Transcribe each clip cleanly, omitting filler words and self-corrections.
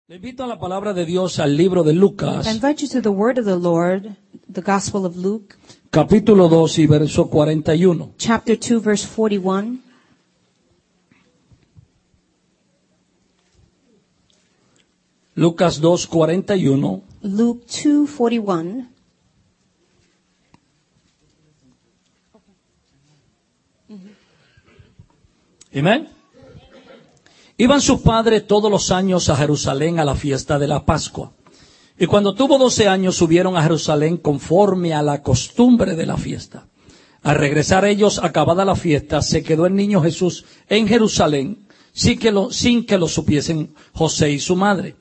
Le invito a la palabra de Dios al libro de Lucas, I invite you to the word of the Lord, the Gospel of Luke, capítulo 2 y verso 41. chapter 2, verse 41. Lucas 2, 41. Luke 2, 41. Amén. Iban sus padres todos los años a Jerusalén a la fiesta de la Pascua. Y cuando tuvo 12 años subieron a Jerusalén conforme a la costumbre de la fiesta. Al regresar ellos, acabada la fiesta, se quedó el niño Jesús en Jerusalén sin que lo supiesen José y su madre.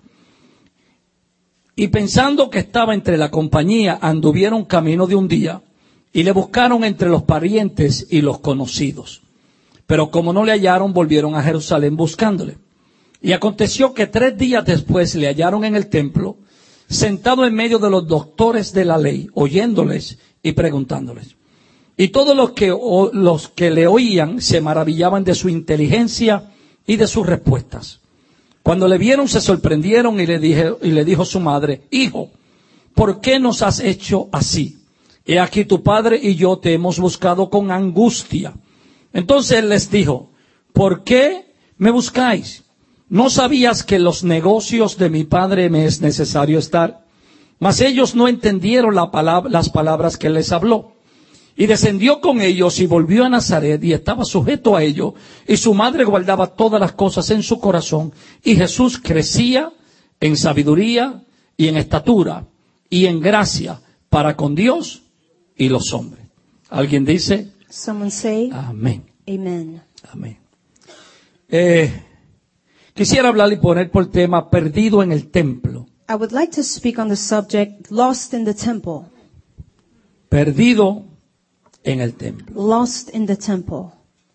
Y pensando que estaba entre la compañía, anduvieron camino de un día y le buscaron entre los parientes y los conocidos. Pero como no le hallaron, volvieron a Jerusalén buscándole. Y aconteció que 3 días después le hallaron en el templo, sentado en medio de los doctores de la ley, oyéndoles y preguntándoles. Y todos los que le oían se maravillaban de su inteligencia y de sus respuestas. Cuando le vieron se sorprendieron y le dijo su madre: Hijo, ¿por qué nos has hecho así? He aquí tu padre y yo te hemos buscado con angustia. Entonces él les dijo: ¿por qué me buscáis? ¿No sabías que en los negocios de mi padre me es necesario estar? Mas ellos no entendieron las palabras que él les habló. Y descendió con ellos y volvió a Nazaret y estaba sujeto a ello. Y su madre guardaba todas las cosas en su corazón. Y Jesús crecía en sabiduría y en estatura y en gracia para con Dios y los hombres. ¿Alguien dice? Someone say, Amén. Amen. Amén. Quisiera hablar y poner por tema perdido en el templo. I would like to speak on the subject, lost in the temple. Perdido en el templo. Lost in the temple.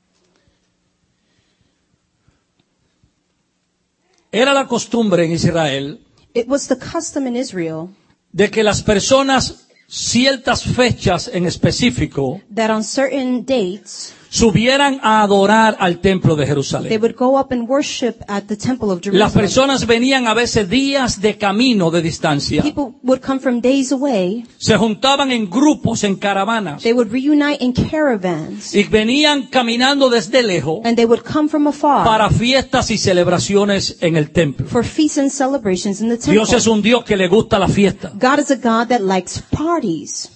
Era la costumbre en Israel It was the custom in Israel de que las personas, ciertas fechas en específico, that on certain dates, subieran a adorar al templo de they Jerusalén. would go up and worship at the temple of Las Jerusalem. personas venían a veces días de camino de distancia. People would come from days away. Se juntaban en grupos, en caravanas, They would reunite in caravans. y venían caminando desde lejos And they would come from afar para fiestas y celebraciones en el templo. for feasts and celebrations in the temple. Dios es un Dios que le gusta la fiesta. God is a God that likes parties.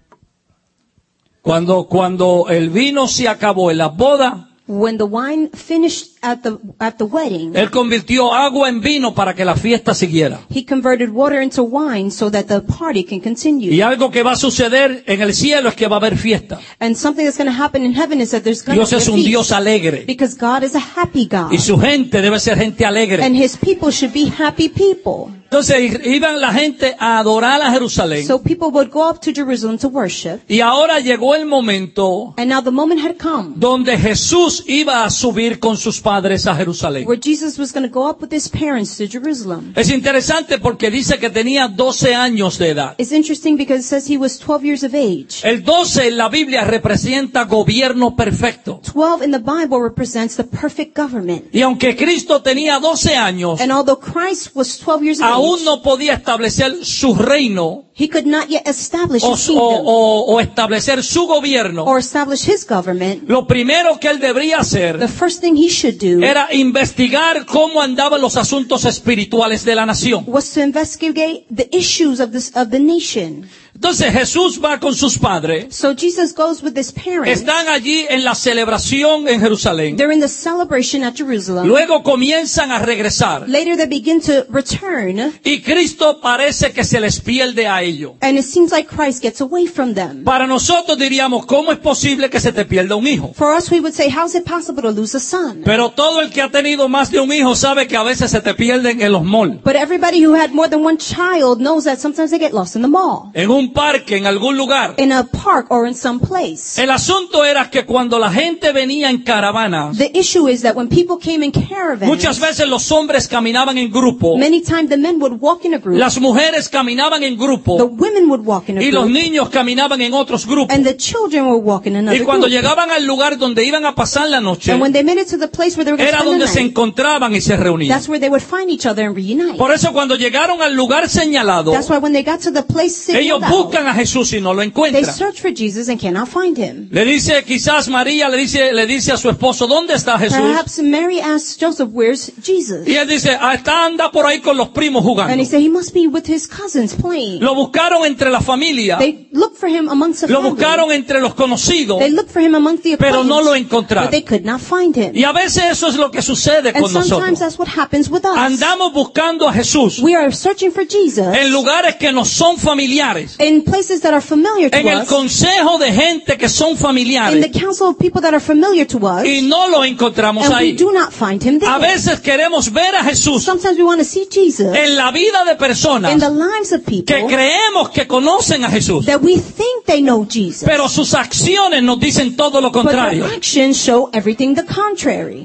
Cuando el vino se acabó en la boda, When the wine finished at the wedding, Él convirtió agua en vino para que la fiesta siguiera. He converted water into wine so that the party can continue. Y algo que va a suceder en el cielo es que va a haber fiesta. And something that's going to happen in heaven is that there's going to Dios be a es un feast. Dios alegre. Because God is a happy God. Y su gente debe ser gente alegre. And His people should be happy people. Entonces iban la gente a adorar a Jerusalén. So people would go up to Jerusalem to worship. Y ahora llegó el momento And now the moment had come donde Jesús iba a subir con sus padres a Jerusalén. where Jesus was going to go up with His parents to Jerusalem. Es interesante porque dice que tenía 12 años de edad. It's interesting because it says He was 12 years of age. El 12 en la Biblia representa gobierno perfecto. 12 in the Bible represents the perfect government. Y aunque Cristo tenía 12 años, And although Christ was 12 years of aún age, no podía establecer su reino He could not yet establish o, His kingdom o establecer su gobierno. or establish His government. Lo primero que él debería The hacer first thing He should do era investigar cómo andaban los asuntos espirituales de la nación. was to investigate the issues of the nation. Entonces Jesús va con sus padres. So Jesus goes with His parents. Están allí en la celebración en Jerusalén. They're in the celebration at Jerusalem. Luego comienzan a regresar. Later they begin to return, Y Cristo parece que se les pierde a ellos. and it seems like Christ gets away from them. Para nosotros diríamos, ¿cómo es posible que se te pierda un hijo? For us, we would say, how is it possible to lose a son? Pero todo el que ha tenido más de un hijo sabe que a veces se te pierden en los malls, But everybody who had more than one child knows that sometimes they get lost in the mall, en un un parque, en algún lugar. in a park or in some place. El asunto era que cuando la gente venía en caravanas, The issue is that when people came in caravans, muchas veces los hombres caminaban en grupo, many times the men would walk in a group, las mujeres caminaban en the grupo women would walk in a y los group, niños caminaban en otros grupos. and the children would walk in Y another cuando group. llegaban al lugar donde iban a pasar la noche, And when they made it to the place where they were going to era spend donde the se night, encontraban y se reunían. that's where they would find each other and reunite. Por eso cuando llegaron al lugar señalado, That's why when they got to the place ellos signaled out, buscan a Jesús y no lo they encuentran. search for Jesus and cannot find him. Le dice, quizás María le dice a su esposo, ¿dónde está Jesús? Perhaps Mary asked Joseph, "Where's Jesus?" Y él dice, anda por ahí con los primos And jugando. he said he must be with his cousins playing. Lo buscaron entre la familia, They looked for him amongst the lo family. buscaron entre los conocidos, They looked for him amongst the pero no lo acquaintances, encontraron. but they could not find him. Y a veces eso es lo que sucede And con sometimes nosotros. that's what happens with us. Andamos buscando a Jesús We are searching for Jesus en lugares que nos son familiares, in places that are familiar to en el us, consejo de gente que son in the familiares, council of people that are familiar to us, y no lo encontramos and we ahí. do not find him A there. veces queremos ver a Jesús Sometimes we want to see Jesus en la vida de personas in the lives of people que creemos que conocen a Jesús, that we think they know Jesus, pero sus acciones nos dicen todo lo but contrario. their actions show everything the contrary.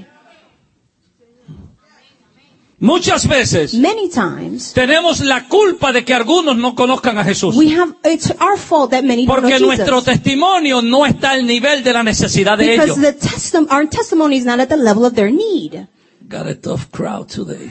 Muchas veces Many times, tenemos la culpa de que algunos no conozcan a Jesús, it's our fault that many don't know porque nuestro Jesus. testimonio no está al nivel de la necesidad de ellos. Because our testimony is not at the level of their need. Got a tough crowd today.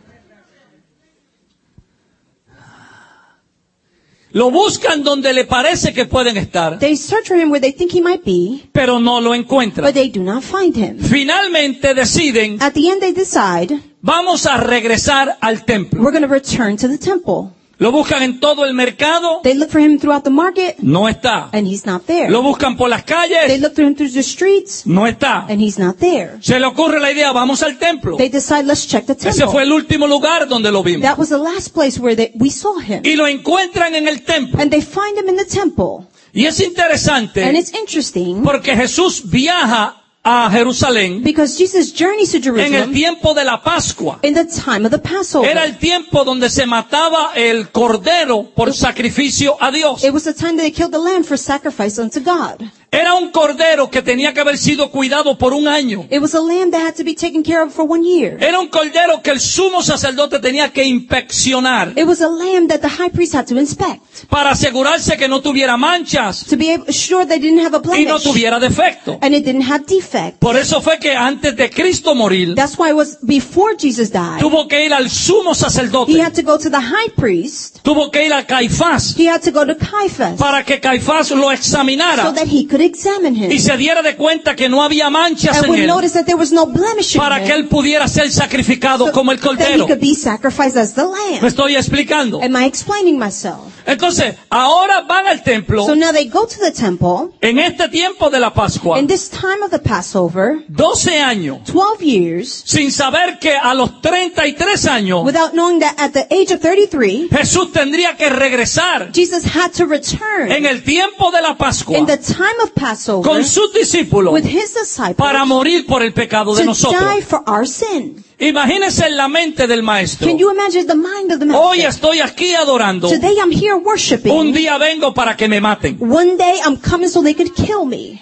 Lo buscan donde le parece que pueden estar, They search for him where they think he might be, pero no lo encuentran. but they do not find him. Finalmente deciden, At the end, they decide, vamos a regresar al templo. we're going to return to the temple. Lo buscan en todo el mercado, They look for him throughout the market, no está. and he's not there. Lo buscan por las They calles, look for him through the streets, no está. and he's not there. Se le ocurre la idea, vamos al templo. They decide, let's check the Ese fue temple. el último lugar donde lo vimos. That was the last place where we saw him. Y lo encuentran en el templo. And they find him in the temple. Y es And interesante it's interesting porque Jesús viaja a Jerusalén because Jesus journeys to en el Jerusalem tiempo de la Pascua. in the time of the Passover. Era el tiempo donde se mataba el cordero por sacrificio a Dios. It was the time that they killed the lamb for sacrifice unto God. Era un cordero que tenía que haber sido cuidado por un año. It was a lamb that had to be taken care of for 1 year. Era un cordero que el sumo sacerdote tenía que inspeccionar It was a lamb that the high priest had to inspect para asegurarse que no tuviera manchas to be sure they didn't have a y no blemish tuviera defecto. and it didn't have defect. Por eso fue que antes de Cristo morir, That's why it was before Jesus died. tuvo que ir al sumo He sacerdote, had to go to the high priest. tuvo que ir a Caifás He had to go to Caiaphas para que Caifás lo so examinara that he could examine y him se diera de cuenta que no había manchas and en would él notice that there was no blemish in para que him él pudiera ser sacrificado como el that he cordero. could be sacrificed as the ¿Me lamb. estoy explicando? Am I explaining myself? Entonces, ahora van al templo So now they go to the temple en este tiempo de la Pascua, in this time of the Passover, 12 años, 12 years, sin saber que a los 33 años without knowing that at the age of 33, Jesús tendría que regresar Jesus had to return en el tiempo de la Pascua in the time of Passover con sus discípulos with his disciples para morir por el pecado de to nosotros. die for our sin. Imagínense en la mente del maestro. Can you imagine the mind of the Hoy master? estoy aquí adorando. Today I'm here Un worshiping. día vengo para que me maten. One day I'm coming so they could kill me.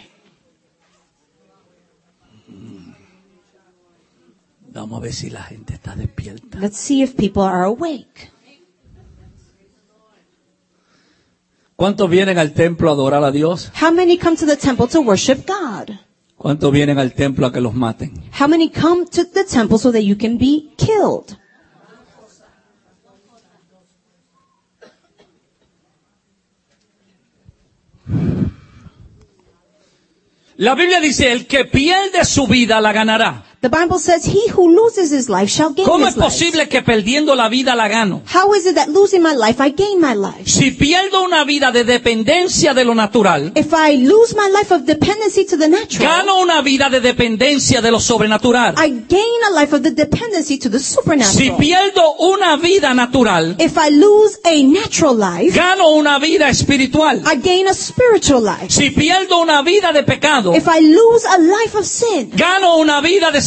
Vamos a ver si la gente está despierta. Let's see if people are awake. ¿Cuántos vienen al templo a adorar a Dios? How many come to the temple to worship God? ¿Cuántos vienen al templo a que los maten? How many come to the temple so that you can be killed? La Biblia dice, el que pierde su vida la ganará. The Bible says, he who loses his life shall gain ¿Cómo es his life. posible que perdiendo la vida la gano? How is it that losing my life, I gain my life? Si pierdo una vida de dependencia de lo natural, If I lose my life of dependency to the natural, gano una vida de dependencia de lo sobrenatural. I gain a life of the dependency to the Si supernatural. pierdo una vida natural, If I lose a natural life, gano una vida espiritual. I gain a spiritual life. Si pierdo una vida de pecado, If I lose a life of sin, gano una vida de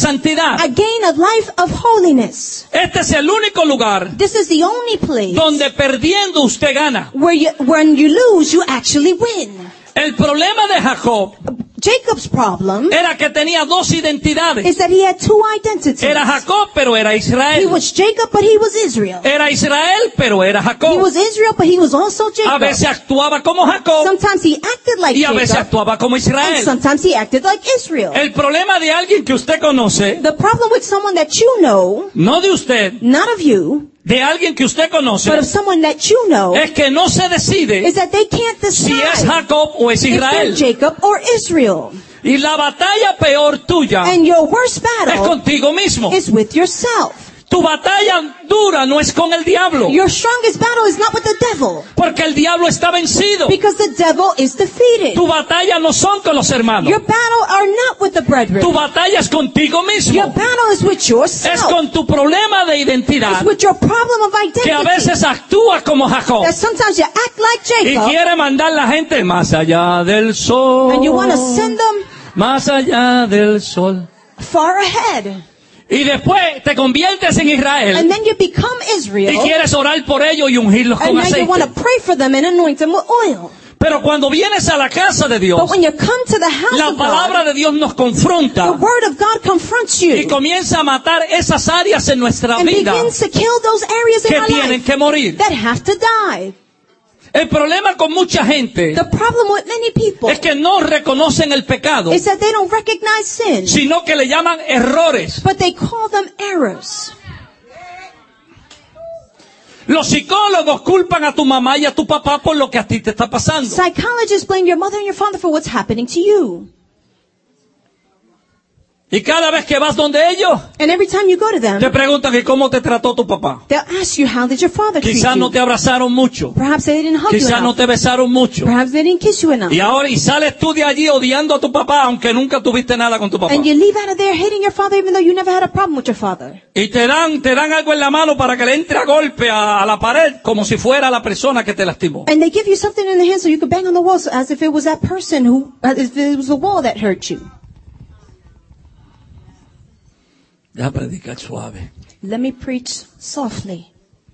santidad. a gain of life of holiness. Este es el único lugar This is the only place donde perdiendo usted gana. where when you lose, you actually win. El problema de Jacob Jacob's problem era que tenía dos identidades. is that he had two identities. Era Jacob, pero era He Israel. was Jacob, but he was Israel. Era Israel, pero era He Jacob. was Israel, but he was also A Jacob. veces actuaba como Jacob Sometimes he acted like y a veces Jacob, actuaba como and Israel. sometimes he acted like Israel. El problema de alguien que usted conoce, The problem with someone that you know, no de usted, not of you, de alguien que usted conoce, but of someone that you know, es que no se decide is that they can't si es decide Jacob o es if they're Israel. Jacob or Israel. Y la batalla peor tuya And your worst es battle contigo mismo. is with yourself. Tu batalla dura no es con el diablo, Your strongest battle is not with the devil, porque el diablo está vencido. because the devil is defeated. Tu batalla no son con los hermanos. Your battle are not with the brethren. Tu batalla es contigo Your mismo. battle is with Es yourself. con tu problema de It's identidad, with your problem of que a identity. veces actúa como Jacob That sometimes you act like y Jacob, quiere mandar la gente más allá del sol. and you want to send them Más allá del sol. far ahead. Y después te conviertes en Israel And then you become y Israel, quieres orar por ellos y ungirlos and con now you want to aceite. pray for them and anoint them with oil. Pero cuando vienes a la casa de Dios, But when you come to the house la of palabra God, de Dios nos the confronta word of God confronts y you comienza a matar esas áreas en nuestra and vida begins to kill those areas in que our tienen life que morir. that have to die. El problema con mucha gente The problem with many people es que no reconocen el pecado, is that they don't recognize sin, sino que le llaman errores. but they call them errors. Los psicólogos culpan a tu mamá y a tu papá por lo que a ti te está pasando. Psychologists blame your mother and your father for what's happening to you. Y cada vez que vas donde ellos, And every time you go to te them, preguntan que cómo te trató tu papá. they'll ask you, how did your father treat Quizás no you? te abrazaron mucho. Perhaps they didn't hug you Quizás no enough. te besaron mucho. Perhaps they didn't kiss you enough. Y sales tú de allí odiando a tu papá, aunque nunca tuviste nada con tu papá. And you leave out of there hating your father even though you never had a problem with your father. Y te dan algo en la mano para que le entre a golpe a la pared, como si fuera la persona que te lastimó. And they give you something in the hand so you could bang on the wall as if it was that person as if it was the wall that hurt you. Deja predicar suave. Let me preach softly.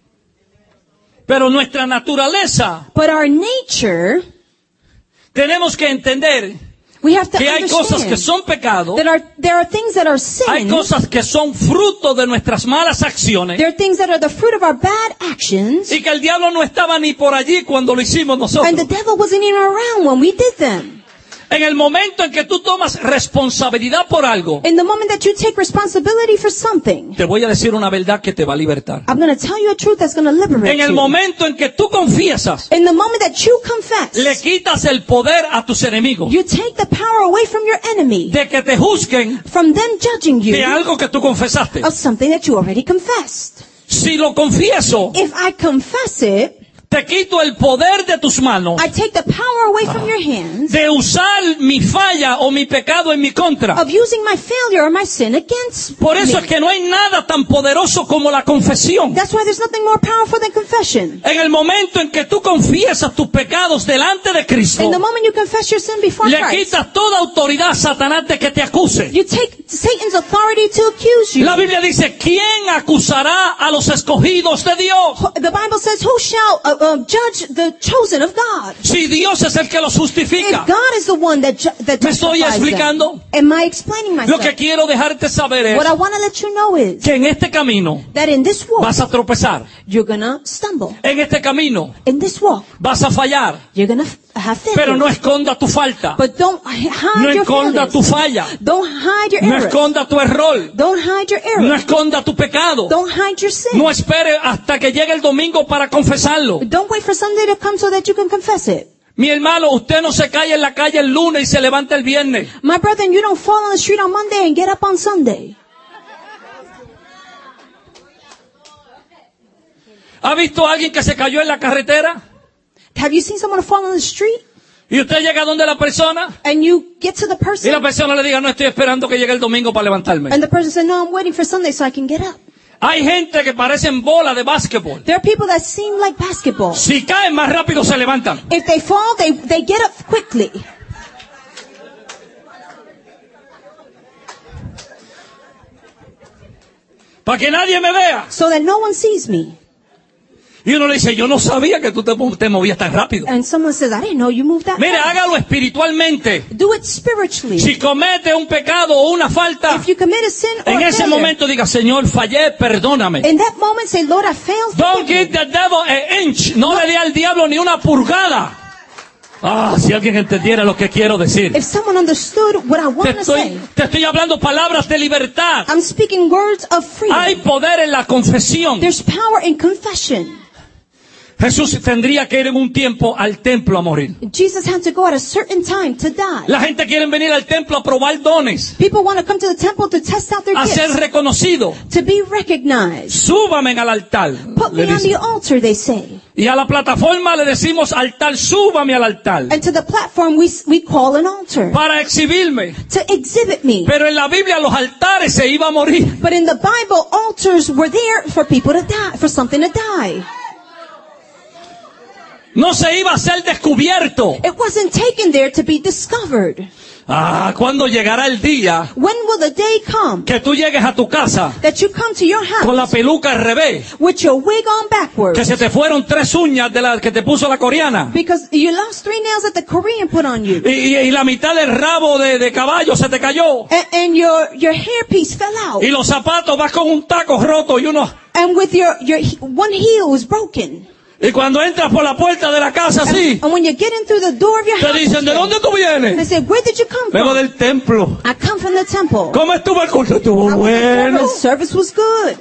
Pero nuestra naturaleza, But our nature, tenemos que entender we have to que hay cosas que understand son pecados, that there are things that are hay sin. cosas que son fruto de nuestras malas acciones, There are things that are the fruit of our bad actions. y que el diablo no estaba ni por allí cuando lo hicimos And the nosotros. devil wasn't even around when we did them. En el momento en que tú tomas responsabilidad por algo, In the moment that you take responsibility for something, te voy a decir una verdad que te va a libertar. I'm going to tell you a truth that's going to liberate En el you. momento en que tú confiesas, In the moment that you confess, le quitas el poder a tus enemigos you take the power away from your enemy, de que te juzguen from them judging de you algo que tú confesaste. of something that you already confessed. Si lo confieso, If I confess it, te quito el poder de tus manos I take the power away from your hands de usar mi falla o mi pecado en mi contra. of using my failure or my sin against Por eso me. es que no hay nada tan poderoso como la confesión. That's why there's nothing more powerful than confession. En el momento en que tú confiesas tus pecados delante de Cristo, In the moment you confess your sin before le Christ, quitas toda autoridad a Satanás de que te acuse. you take Satan's authority to accuse you. La Biblia dice, ¿quién acusará a los escogidos de Dios? The Bible says, who shall judge the chosen of God? Si Dios es el que los justifica. If God is the one that ¿Me estoy justifies explicando? them. Am I explaining Lo que myself? quiero dejarte saber es What I want to let you know is que en este camino that in this walk, vas a tropezar. you're going to stumble. En este camino In this walk, vas a fallar. you're going to have failures. Pero no esconda tu falta. But don't hide No your esconda failures. tu falla. Don't hide your No errors. esconda tu error. Don't hide your No errors. esconda tu pecado. Don't hide your sin. No espere hasta que llegue el domingo para confesarlo. Don't wait for Sunday to come so that you can confess it. Mi hermano, usted no se cae en la calle el lunes y se levanta el viernes. My brethren, you don't fall on the street on Monday and get up on Sunday. ¿Ha visto a alguien que se cayó en la carretera? Have you seen someone fall on the street Y usted llega donde la persona and you get to the y person la persona le diga, no estoy esperando que llegue el domingo para levantarme. and the person says, no, I'm waiting for Sunday so I can get up. Hay gente que parecen bola de básquetbol. There are people that seem like basketball. Si caen más rápido se levantan. If they fall, they get up quickly. para que nadie me vea. so that no one sees me. Y uno le dice, yo no sabía que tú te movías tan rápido. And someone says, I didn't know you moved that Mire, fast. hágalo espiritualmente. Do it spiritually. Si comete un pecado o una falta, If you commit a sin or en a ese failure, momento diga, Señor, fallé, perdóname. in that moment say, Lord, I failed. Don't forgive me. give the devil an inch. No le dé al diablo ni una purgada. Ah, si alguien entendiera lo que quiero decir. If someone understood what I want to say, Te estoy hablando palabras de libertad. I'm speaking words of freedom. Hay poder en la confesión. There's power in confession. Jesús tendría que ir en un tiempo al templo a morir. Jesus had to go at a certain time to die. La gente quiere venir al templo a probar dones, People want to come to the temple to test out their a ser gifts, reconocido. to be recognized. Súbame al altar. Put le me on dice. the altar, they say. Y a la plataforma le decimos altar, súbame al altar. And to the platform we call an altar, Para exhibirme. to exhibit me. Pero en la Biblia los altares se iba a morir. But in the Bible, altars were there for people to die, for something to die. No se iba a ser descubierto. It wasn't taken there to be discovered. Ah, ¿cuándo llegará el día When will the day come que tú llegues a tu casa that you come to your con la house peluca al revés? with your wig on Que backwards se te fueron 3 uñas de las que te puso la coreana. because you lost 3 nails that the Korean put on you, Y la mitad del rabo de caballo se te cayó. and your hairpiece fell out, Y los zapatos vas con un taco roto y uno. and with your one heel was broken. Y cuando entras por la puerta de la casa así, And when you're getting through the door of your te house, dicen, ¿de dónde tú they vienes? say, where did you come Vengo from? del templo. I come from the temple. ¿Cómo estuvo el culto? Estuvo I was at bueno. service. Service was good.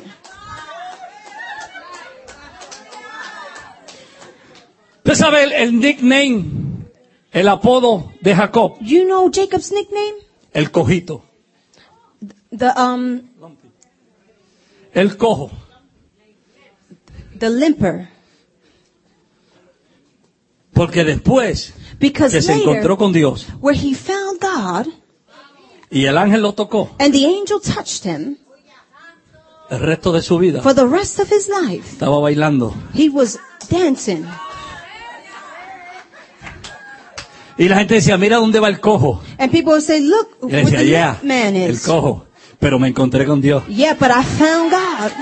Usted sabe el nickname, el apodo de Jacob, You know Jacob's nickname? el cojito, el cojo. The limper. Porque después Because que se encontró later, con Dios where he found God y el ángel lo tocó, and the angel touched him, el resto de su vida for the rest of his life, estaba bailando. he was dancing. Y la gente decía, mira dónde va el cojo. And people would say, look Y le what decía, the yeah, limp man el is. cojo. Pero me encontré con Dios. Yeah, but I found God.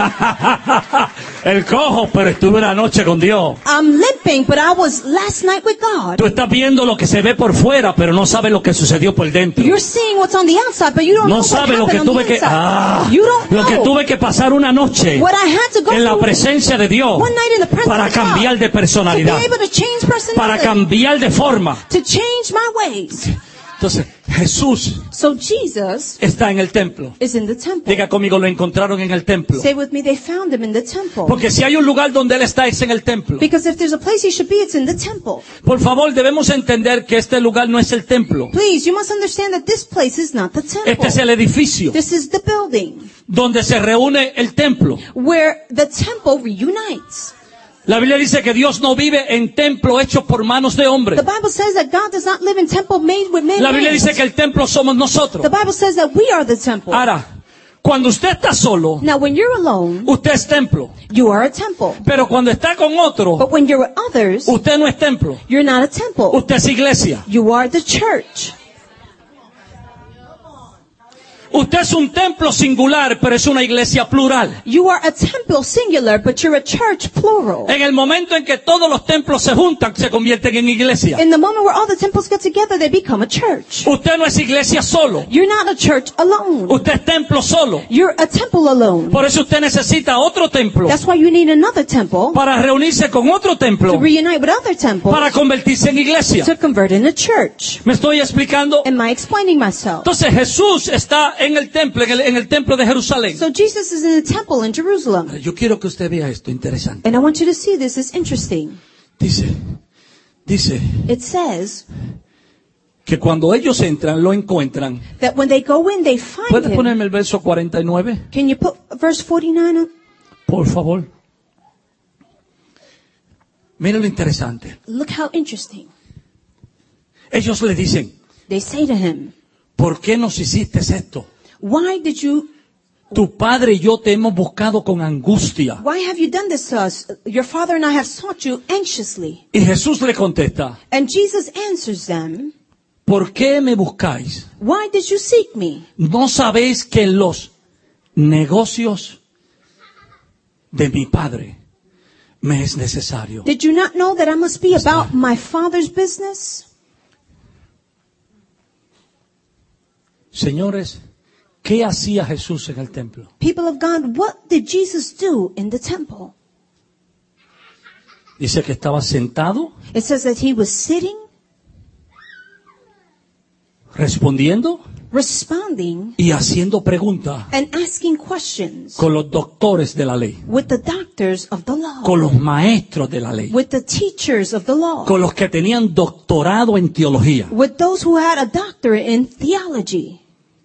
El cojo, pero estuve una noche con Dios. I'm limping, but I was last night with God. Tú estás viendo lo que se ve por fuera, pero no sabes lo que sucedió por dentro. You're seeing what's on the outside, but you don't know No what sabes lo que happened on tuve the que, inside. You don't lo que know tuve que pasar una noche what I had to go en la through presencia de Dios one night in the presence para of God cambiar de to be personalidad, able to change para personality, cambiar de forma. to change my ways. Entonces, Jesús So Jesus está en el templo. is in the temple. Diga conmigo, lo encontraron en el templo. Say with me, they found him in the temple. Porque si hay un lugar donde Él está, es en el templo. Because if there's a place he should be, it's in the temple. Por favor, debemos entender que este lugar no es el templo. Please, you must understand that this place is not the temple. Este es el edificio This is the building donde se reúne el templo. where the temple reunites. La Biblia dice que Dios no vive en templo hecho por manos de hombres. The Bible says that God does not live in temple made with men's La Biblia hands. dice que el templo somos nosotros. The Bible says that we are the temple. Ahora, cuando usted está solo, Now, when you're alone, usted es templo. you are a temple. Pero cuando está con otro, But when you're with others, usted no es templo. you're not a temple. Usted es iglesia. You are the church. Usted es un templo singular, pero es una iglesia plural. You are a temple singular, but you're a church plural. En el momento en que todos los templos se juntan, se convierten en iglesia. In the moment where all the temples get together, they become a church. Usted no es iglesia solo. You're not a church alone. Usted es templo solo. You're a temple alone. Por eso usted necesita otro templo That's why you need another temple para reunirse con otro to templo reunite with other temples para convertirse en iglesia. to convert in a church. ¿Me estoy explicando? Am I explaining myself? Entonces Jesús está en el templo, en el templo de Jerusalén. So Jesus is in the temple in Jerusalem. Yo quiero que usted vea esto, interesante. And I want you to see this. It's interesting. Dice It says que cuando ellos entran, lo encuentran. that when they go in, they find ¿Puedes him. ponerme el verso 49? Can you put verse 49 up? Por favor. Mira lo interesante. Look how interesting. Ellos le dicen, They say to him, ¿por qué nos hiciste esto? why Tu padre y yo te hemos buscado con angustia. why have you done this to us? Your father and I have sought you anxiously. Y Jesús le contesta, And Jesus answers them, ¿por qué me buscáis? why did you seek me? ¿No sabéis que en los negocios de mi Padre me es necesario. Did you not know that I must be about my Father's business? Señores, ¿qué hacía Jesús en el templo? People of God, what did Jesus do in the temple? Dice que estaba sentado, It says that he was sitting, respondiendo responding, y haciendo preguntas and asking questions con los doctores de la ley, with the doctors of the law, con los maestros de la ley, with the teachers of the law, con los que tenían doctorado en teología. with those who had a doctorate in theology.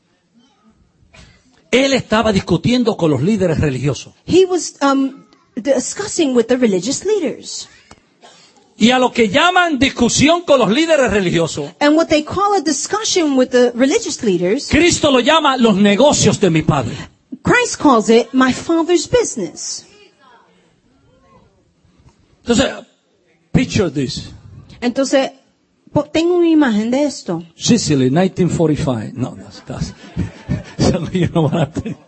Él estaba discutiendo con los líderes religiosos. He was discussing with the religious leaders. Y a lo que llaman discusión con los líderes religiosos, And what they call a discussion with the religious leaders, Cristo lo llama los negocios de mi Padre. Christ calls it my Father's business. Entonces, picture this. Entonces, tengo una imagen de esto. Sicily, 1945. No, estás. No van a tener.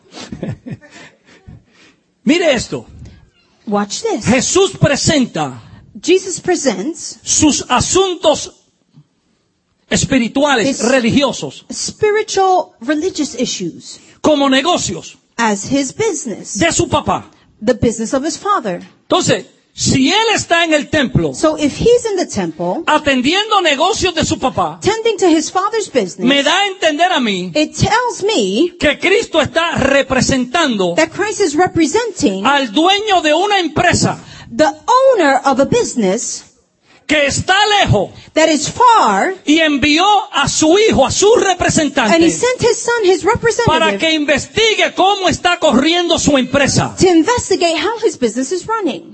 Mire esto. Watch this. Jesús presenta Jesus presents sus asuntos espirituales, religiosos, spiritual religious issues como negocios as his business, de su papá. the business of his Father. Entonces, si él está en el templo So if he's in the temple, atendiendo negocios de su papá, tending to his Father's me business, da a entender a mí it tells me que Cristo está representando that Christ is representing al dueño de una empresa the owner of a business que está lejos that is far, y envió a su hijo, a su and he representante, sent his son, his para representative, que investigue cómo está corriendo su empresa. to investigate how his business is running.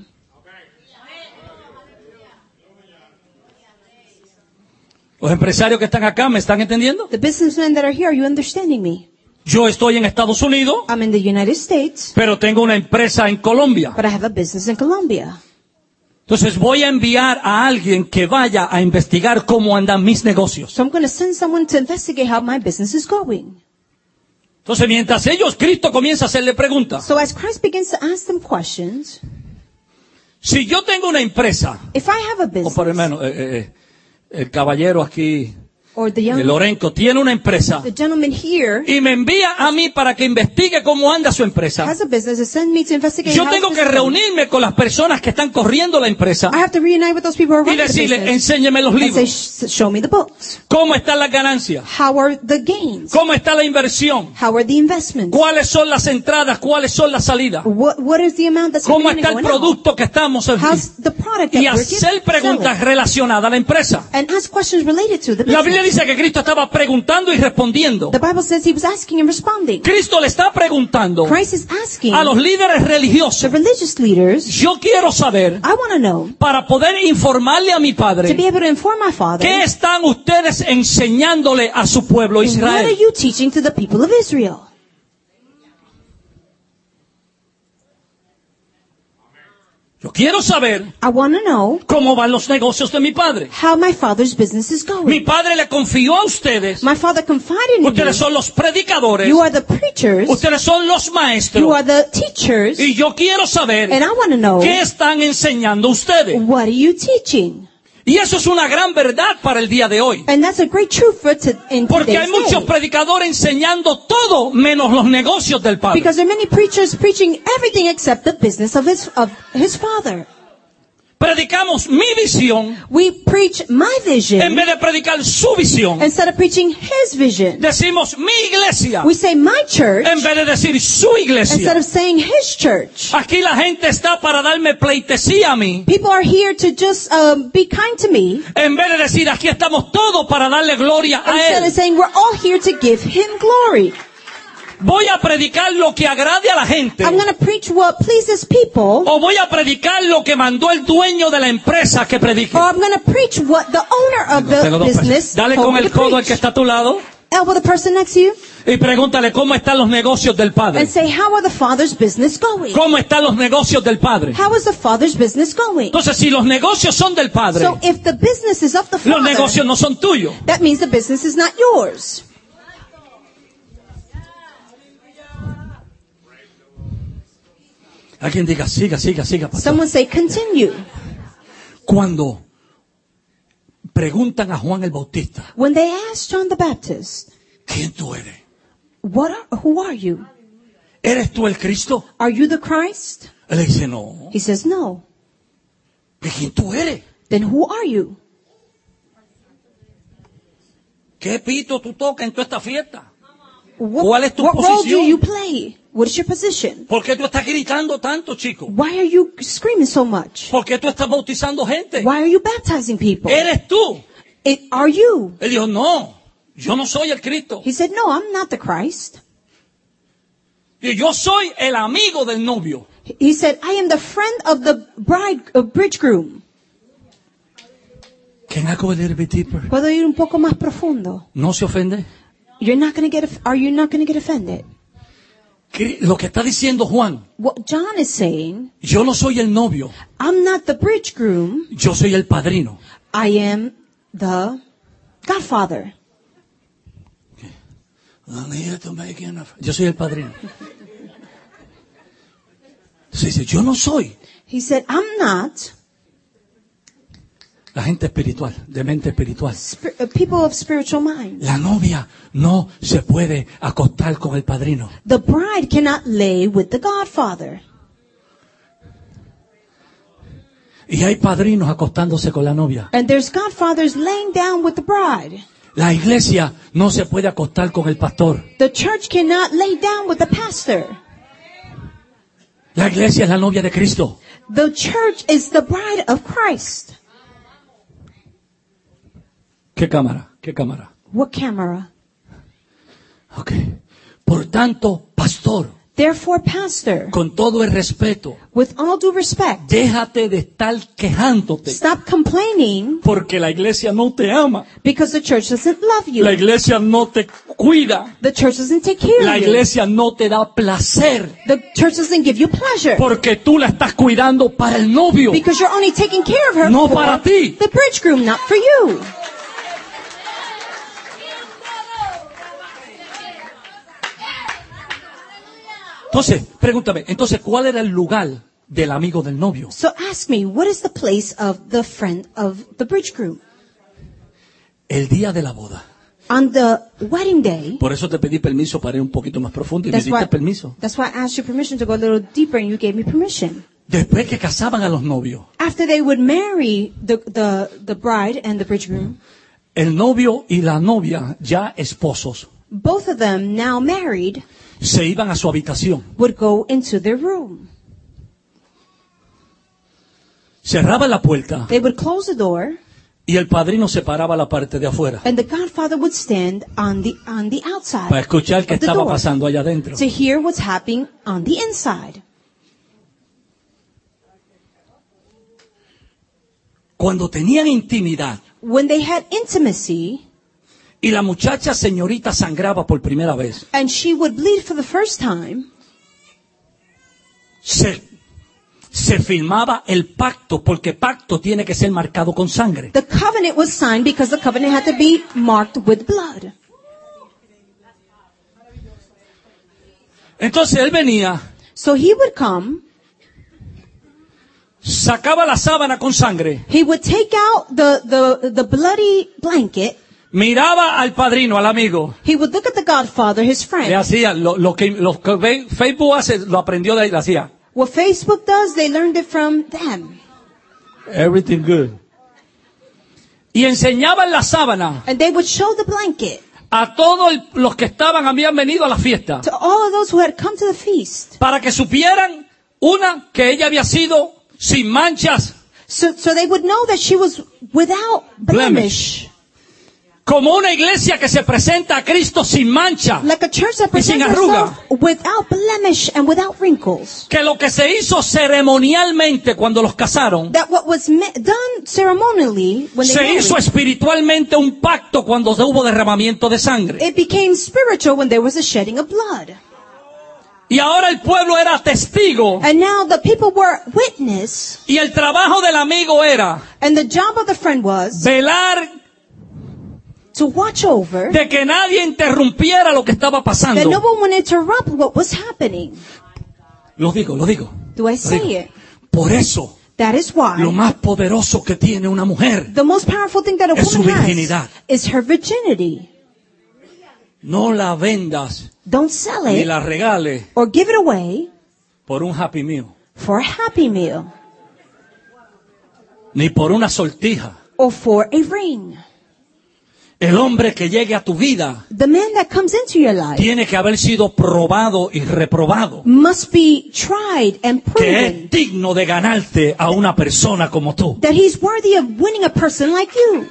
Los empresarios que están acá, ¿me están entendiendo? The businessmen that are here, are you understanding me? Yo estoy en Estados Unidos, I'm in the United States, pero tengo una empresa en Colombia. but I have a business in Colombia. Entonces voy a enviar a alguien que vaya a investigar cómo andan mis negocios. So I'm going to send someone to investigate how my business is going. Entonces mientras ellos, Cristo comienza a hacerle preguntas. So as Christ begins to ask them questions, Si yo tengo una empresa, if I have a o por lo business, menos el caballero aquí, or the Lorenco, tiene una empresa gentleman here y me envía a mí para que investigue cómo anda su empresa, has a business, and send me to investigate yo how tengo his que business is going. reunirme con las personas que están corriendo la empresa I have to reunite with those people who are y running the decirle, business enséñeme los and say, libros, show me the books. cómo están las ganancias, How are the gains? cómo está la inversión, How are the investments? cuáles son las entradas, cuáles son las salidas, What is the amount that's cómo coming está in el and going out? producto que estamos How's the product that y we're hacer preguntas selling? relacionadas a la empresa. And ask questions related to the La Biblia business. dice que Cristo estaba preguntando y respondiendo. The Bible says he was asking and responding. Cristo le está preguntando Christ is asking a los líderes the religiosos, religious leaders, yo quiero saber, I want to know, para poder informarle a mi to be Padre, able to inform my Father, ¿qué están ustedes enseñándole a su pueblo what are Israel? you teaching to the people of Israel? Yo quiero saber I want to know cómo van los negocios de mi Padre. how my Father's business is Mi going. Padre le confió a ustedes, My Father confided in ustedes you. son los predicadores, You are the preachers. ustedes son los You maestros, are the teachers. y yo quiero saber And I want to know, qué están enseñando ustedes. what are you teaching? Y eso es una gran verdad para el día de hoy. And that's a great truth in Porque hay today's muchos day. predicadores enseñando todo menos los negocios del Padre. Because there are many preachers preaching everything except the business of his Father. Predicamos mi visión We preach my en vision vez de predicar su visión. instead of preaching his vision. Decimos mi iglesia We say my church en vez de decir su instead iglesia. of saying his church. Aquí la gente está para darme pleitesía a mí, People are here to just be kind to me en vez de decir aquí estamos todos para darle gloria a instead of Él. saying we're all here to give him glory. Voy a predicar lo que agrade a la gente, I'm going to preach what pleases people, o voy a predicar lo que mandó el dueño de la empresa que predique. or I'm going to preach what the owner of the Tengo dos business personas. Dale told con me el to codo al que preach. está a tu lado Elbow the person next to you y pregúntale cómo están los negocios del Padre. and say, how are the Father's business going? ¿Cómo están los negocios del Padre? How is the Father's business going? Entonces, si los negocios son del Padre, So if the business is of the los Father, negocios no son tuyos. that means the business is not yours. Alguien diga, siga, pastor. Someone say, continue. Cuando preguntan a Juan el Bautista, When they asked John the Baptist, ¿quién tú eres? who are you? ¿Eres tú el Cristo? Are you the Christ? Él le dice, no. He says, no. ¿De quién tú eres? Then who are you? ¿Qué pito tú tocas en toda esta fiesta? What, ¿Cuál es tu what role do posición? you play? What is your position? ¿Por qué tú estás gritando tanto, chico? Why are you screaming so much? ¿Por qué tú estás bautizando gente? Why are you baptizing people? ¿Eres tú? Are you? Él dijo, no, yo no soy el Cristo. He said, no, I'm not the Christ. Yo soy el amigo del novio. He said, I am the friend of the bridegroom. Can I go a little bit deeper? ¿Puedo ir un poco más profundo? ¿No se ofende? Are you not going to get offended? Lo que está diciendo Juan, What John is saying, yo no soy el novio, I'm not the bridegroom, yo soy el padrino. I am the godfather. Yo soy el padrino. Se dice, yo no soy. He said, I'm not La gente espiritual, de mente espiritual. people of spiritual mind. La novia no se puede acostar con el padrino. The bride cannot lay with the godfather. Y hay padrinos acostándose con la novia. And there's godfathers laying down with the bride. La iglesia no se puede acostar con el pastor. The church cannot lay down with the pastor. La iglesia es la novia de Cristo. The church is the bride of Christ. ¿Qué cámara? ¿Qué cámara? What camera? Ok. Por tanto, pastor, Therefore, pastor, con todo el respeto, with all due respect, déjate de estar quejándote stop complaining porque la iglesia no te ama. because the church doesn't love you. La iglesia no te cuida. The church doesn't take care La of you. iglesia no te da placer The church doesn't give you pleasure porque tú la estás cuidando para el novio. because you're only taking care of her No for para ti. the bridegroom, not for you. Entonces, pregúntame, ¿cuál era el lugar del amigo del novio? So ask me, what is the place of the friend of the bridegroom? El día de la boda. On the wedding day, Por eso te pedí permiso para ir un poquito más profundo y me diste permiso. that's why I asked you permission to go a little deeper and you gave me permission. Después que casaban a los novios, After they would marry the bride and the bridegroom, el novio y la novia, ya esposos, both of them now married se iban a su habitación. would go into their room. Cerraban la puerta They would close the door y el padrino se paraba a la parte de afuera and the godfather would stand on the outside para escuchar qué of the estaba door pasando allá adentro. to hear what's happening on the inside. Cuando tenían intimidad When they had intimacy y la muchacha señorita sangraba por primera vez, and she would bleed for the first time, se firmaba el pacto, porque pacto tiene que ser marcado con sangre. the covenant was signed because the covenant had to be marked with blood. Entonces él venía, So he would come, sacaba la sábana con sangre, he would take out the bloody blanket, miraba al padrino, al amigo, he would look at the godfather, his le friend. hacía lo que Facebook hace, lo aprendió de ahí, le hacía What Facebook does, they learned it from them. everything good. Y enseñaban la sábana And they would show the blanket a todos los que habían venido a la fiesta, to all of those who had come to the feast. para que supieran, una, que ella había sido sin manchas, So they would know that she was without blemish. como una iglesia que se presenta a Cristo sin mancha, Like a church that y sin presents arruga. herself without blemish and without wrinkles. Que lo que se hizo ceremonialmente cuando los casaron, That what was done ceremonially when they se married, hizo espiritualmente un pacto cuando hubo derramamiento de sangre. it became spiritual when there was a shedding of blood. Y ahora el pueblo era testigo, And now the people were witness, y el trabajo del amigo era and the job of the friend was velar to watch over de que nadie interrumpiera lo que estaba that pasando. no one would interrupt what was happening. Lo digo. Do I say Digo, it? por eso, That is why lo más poderoso que tiene una mujer the most powerful thing that a es su woman virginidad. has is her virginity. no la vendas Don't sell ni it la regales or give it away por un Happy Meal, for a Happy Meal ni por una sortija. or for a ring. El hombre que llegue a tu vida The man that comes into your life tiene que haber sido probado y reprobado, must be tried and que es proven digno de ganarte a una persona como tú. that he's worthy of winning a person like you.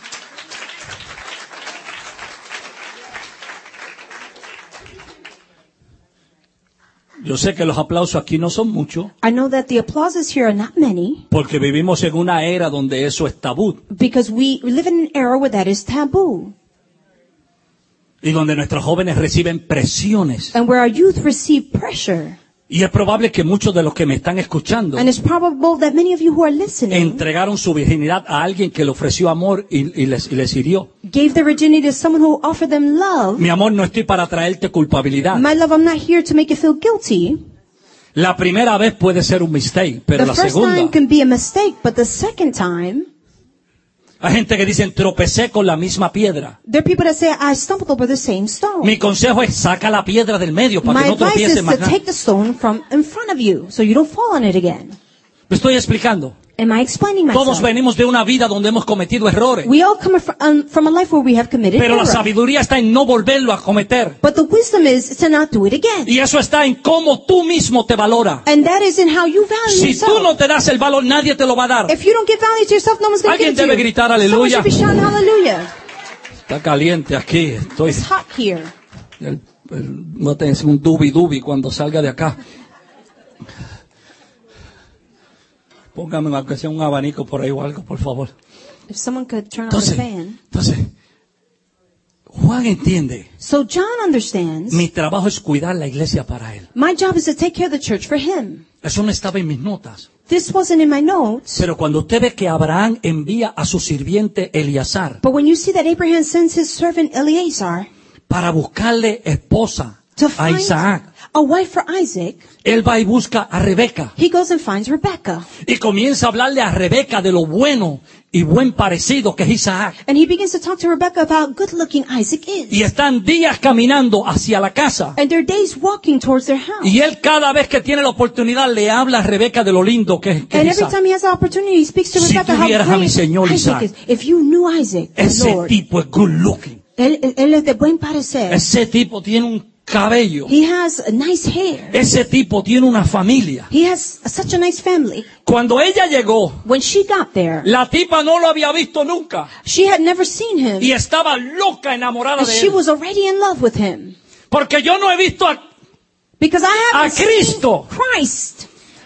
Yo sé que los aplausos aquí no son muchos, I know that the applauses here are not many porque vivimos en una era donde eso es tabú because we live in an era where that is taboo y donde nuestros jóvenes reciben presiones. and where our youth receive pressure. Y es probable que muchos de los que me están escuchando And it's probable that many of you who are listening entregaron su virginidad a alguien que le ofreció amor y les hirió. gave their virginity to someone who offered them love. Mi amor, no estoy para traerte culpabilidad. My love, I'm not here to make you feel guilty. La primera vez puede ser un mistake, pero The la first segunda... time can be a mistake, but the second time, Hay gente que dice, tropecé con la misma piedra. there are people that say, I stumbled over the same stone. Mi consejo es, saca la piedra del medio para My que no advice tropieces is más to nada. take the stone from in front of you so you don't fall on it again. Me estoy explicando. Am I explaining Todos myself? venimos de una vida donde hemos cometido errores, We all come from a life where we have committed pero la error. sabiduría está en no volverlo a cometer. But the wisdom is to not do it again. Y eso está en cómo tú mismo te valoras. And that is in how you value Si yourself. tú no te das el valor, nadie te lo va a dar. If you don't give value to yourself, no one's going to give Alguien it to debe you. gritar Someone aleluya. should be shouting hallelujah. Está caliente aquí. It's hot here. Voy a tener un dubi cuando salga de acá. Póngame aunque sea un abanico por ahí o algo, por favor. If someone could turn on the fan. Entonces, Juan entiende. So John understands. Mi trabajo es cuidar la iglesia para él. My job is to take care of the church for him. Eso no estaba en mis notas. This wasn't in my notes. Pero cuando usted ve que Abraham envía a su sirviente Eleazar But when you see that Abraham sends his servant Eleazar para buscarle esposa to a find Isaac, a wife for Isaac, él va y busca a Rebeca. he goes and finds Rebekah. Y comienza a hablarle a Rebeca de lo bueno y buen parecido que es Isaac. And he begins to talk to Rebekah about how good looking Isaac is. Y están días caminando hacia la casa. And their days walking towards their house. Y él cada vez que tiene la oportunidad le habla a Rebeca de lo lindo que es And every Isaac. time he has the opportunity, he speaks to Si Rebekah tú how vieras a mi great señor Isaac Isaac, is. If you knew Isaac, the Ese Lord, tipo es good looking. él es de buen parecer. Ese tipo tiene un cabello. He has a nice hair. Ese tipo tiene una familia. He has such a nice family. Cuando ella llegó, When she got there, la tipa no lo había visto nunca. she had never seen him. Y estaba loca, enamorada And de she él. was already in love with him. Porque yo no he visto Because I haven't A Cristo. seen Christ.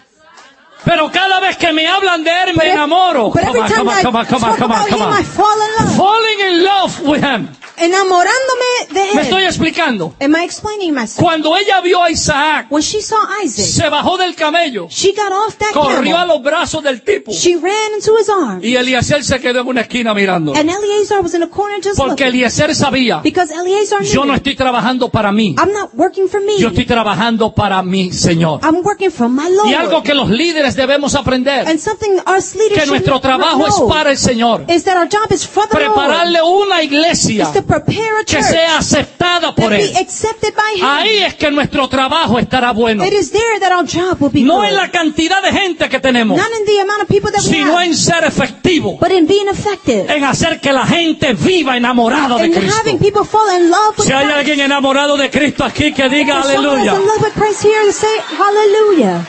pero cada vez que me hablan de él, me But enamoro. But every time I talk about him, I fall in love. Falling in love with him. Enamorándome de Me estoy él. explicando. Am I explaining myself? Cuando ella vio a Isaac, When she saw Isaac, se bajó del camello, she got off that corrió a camel. los brazos del tipo. She ran into his arms. Y Eliezer se quedó en una esquina mirando. And Eleazar was in a corner just Porque looking. Eliezer sabía, Because Eleazar knew, yo no estoy trabajando para mí. I'm not working for me. Yo estoy trabajando para mi Señor. I'm working for my Lord. Y algo que los líderes debemos aprender, And something us leaders que nuestro should trabajo es know para el Señor. is that our job is for the Lord. Prepararle una iglesia Is to prepare a que church sea aceptada por to Él. be accepted by Him. Ahí es que nuestro trabajo estará bueno. It is there that our job will be No good. en la cantidad de gente que tenemos, Not in the amount of people that we sino have, en ser efectivo, but in being effective. en hacer que la gente viva enamorada de And Cristo. having people fall in love with Si hay Christ. alguien enamorado de Cristo aquí, que diga If someone is aleluya. in love with Christ here, to say hallelujah.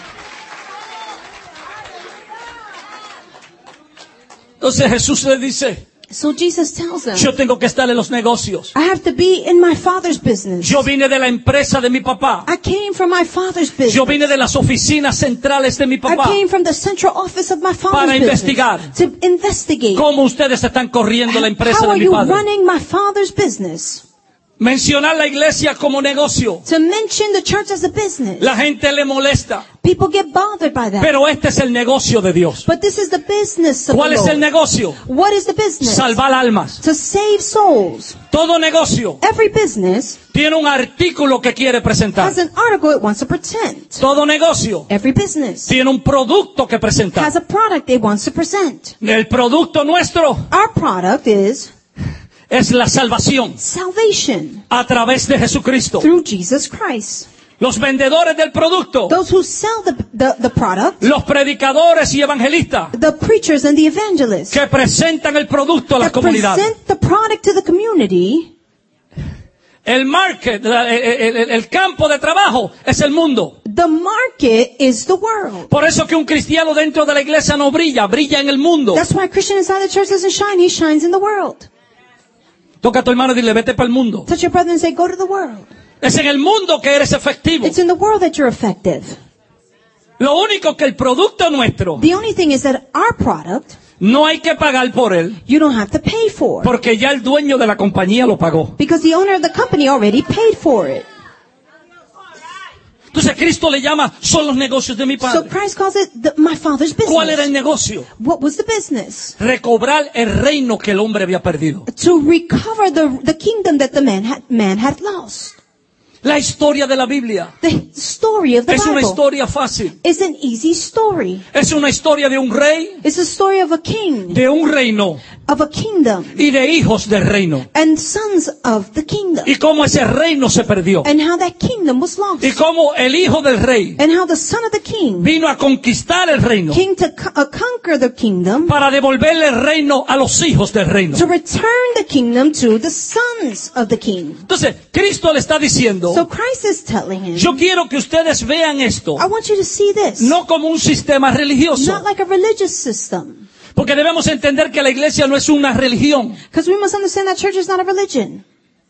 Entonces Jesús le dice, So Jesus tells them, yo tengo que estar en los negocios. I have to be in my Father's business. Yo vine de la empresa de mi papá. I came from my Father's business. Yo vine de las oficinas centrales de mi I papá. came from the central office of my Para Father's investigar. business. To investigate. ¿Cómo ustedes están corriendo la empresa How de are mi you padre? running my Father's business? Mencionar la iglesia como negocio. To mention the church as a business. La gente le molesta. People get bothered by that. Pero este es el negocio de Dios. But this is the business of ¿Cuál the es Lord. el negocio? What is the business? Salvar almas. To save souls. Todo negocio Every business tiene un artículo que quiere presentar. has an article it wants to present. Todo negocio Every business tiene un producto que presentar. has a product it wants to present. El producto nuestro Our product is es la salvación salvation a través de Jesucristo. through Jesus Christ. Los vendedores del producto, Those who sell the product, los predicadores y evangelistas the preachers and the evangelists, que presentan el producto a las that comunidades. present the product to the community. El market, el campo de trabajo es el mundo. The market is the world. Por eso que un cristiano dentro de la iglesia no brilla, brilla en el mundo. That's why a Christian inside the church doesn't shine, he shines in the world. Toca a tu hermano y dile, vete para el mundo. Touch your brother and say, go to the world. Es en el mundo que eres efectivo. It's in the world that you're effective. Lo único que el producto nuestro, The only thing is that our product, no hay que pagar por él, you don't have to pay for. porque ya el dueño de la compañía lo pagó. Because the owner of the company already paid for it. Entonces Cristo le llama, son los negocios de mi So Padre. Christ calls it my Father's ¿Cuál era el business. negocio? What was the business? Recobrar el reino que el hombre había perdido. To recover the kingdom that the man had lost. La historia de la Biblia The story of the es una Bible historia fácil. is an easy story. Es una historia de un rey, It's a story of a king, de un reino of a kingdom, y de hijos del reino. and sons of the kingdom, Y cómo ese reino se perdió. and how that kingdom was lost, Y cómo el hijo del rey and how the son of the king vino a conquistar el reino came to conquer the kingdom, para devolverle el reino a los hijos del reino. to return the kingdom to the sons of the king. Entonces, Cristo le está diciendo, So Christ is telling him, yo quiero que ustedes vean esto, I want you to see this, no como un sistema religioso, not like a religious system. porque debemos entender que la iglesia no es una religión. Because we must understand that church is not a religion.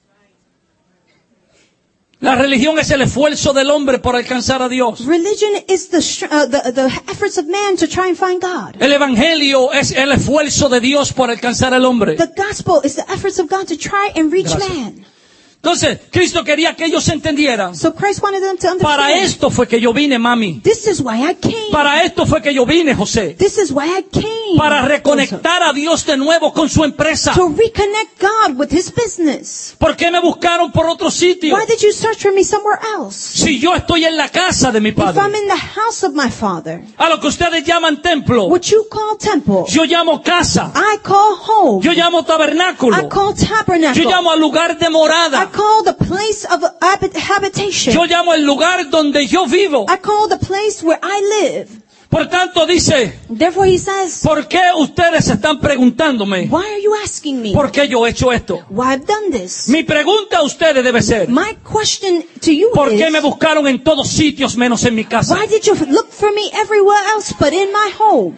La religión es el esfuerzo del hombre por alcanzar a Dios. Religion is the efforts of man to try and find God. El evangelio es el esfuerzo de Dios por alcanzar al hombre. The gospel is the efforts of God to try and reach Gracias. man. Entonces, Cristo quería que ellos entendieran. So Christ wanted them to Para understand. esto fue que yo vine, mami. This is why I came. Para esto fue que yo vine, José. This is why I came. Para reconectar a Dios de nuevo con su empresa. To reconnect God with His business. ¿Por qué me buscaron por otro sitio? Why did you search for me somewhere else? Si yo estoy en la casa de mi If I'm padre. in the house of my Father, A lo que ustedes llaman templo, what you call temple, yo llamo casa. I call home. Yo llamo I tabernáculo. call tabernacle. Yo llamo al lugar de I morada. call the place of habitation. Yo llamo el lugar donde yo vivo. I call the place where I live. Por tanto, dice, Therefore he says, ¿por qué ustedes están preguntándome why are you asking me? por qué yo he hecho esto? Why I've done this? Mi pregunta a ustedes debe ser, My question to you ¿por qué is, me buscaron en todos sitios menos en mi casa? why did you look for me everywhere else but in my home?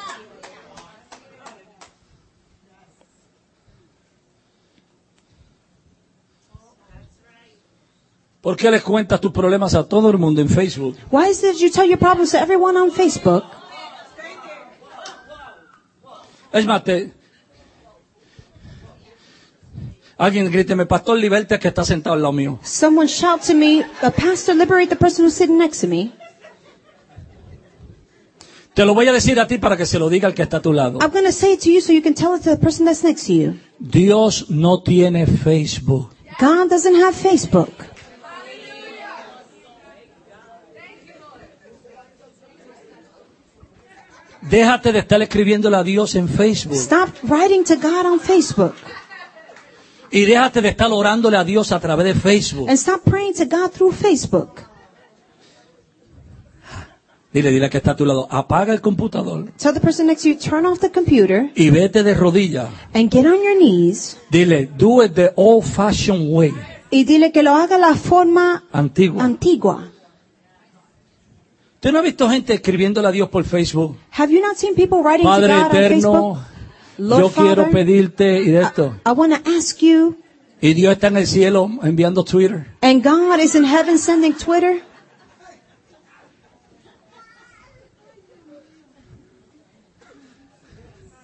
¿Por qué les cuentas tus problemas a todo el mundo en Facebook? Why is it that you tell your problems to everyone on Facebook? Es más, alguien gríteme, Pastor Liberta, que está sentado al lado mío. Someone shout to me, Pastor, liberate the person who's sitting next to me. Te lo voy a decir a ti para que se lo diga al que está a tu lado. I'm going to say it to you so you can tell it to the person that's next to you. Dios no tiene Facebook. God doesn't have Facebook. Déjate de estar escribiéndole a Dios en Facebook. Stop writing to God on Facebook. Y déjate de estar orándole a Dios a través de Facebook. And stop praying to God through Facebook. Dile al que está a tu lado, apaga el computador Tell the person next to you, turn off the computer y vete de rodillas. and get on your knees. Dile, do it the old-fashioned way. Y dile que lo haga la forma Antiguo. antigua. ¿Usted no ha visto gente escribiéndole a Dios por Facebook? Have you not seen people writing to Padre God on eterno, Facebook? Lord yo quiero Father, pedirte y de esto. I want to ask you, Y Dios está en el cielo enviando Twitter. and God is in heaven sending Twitter.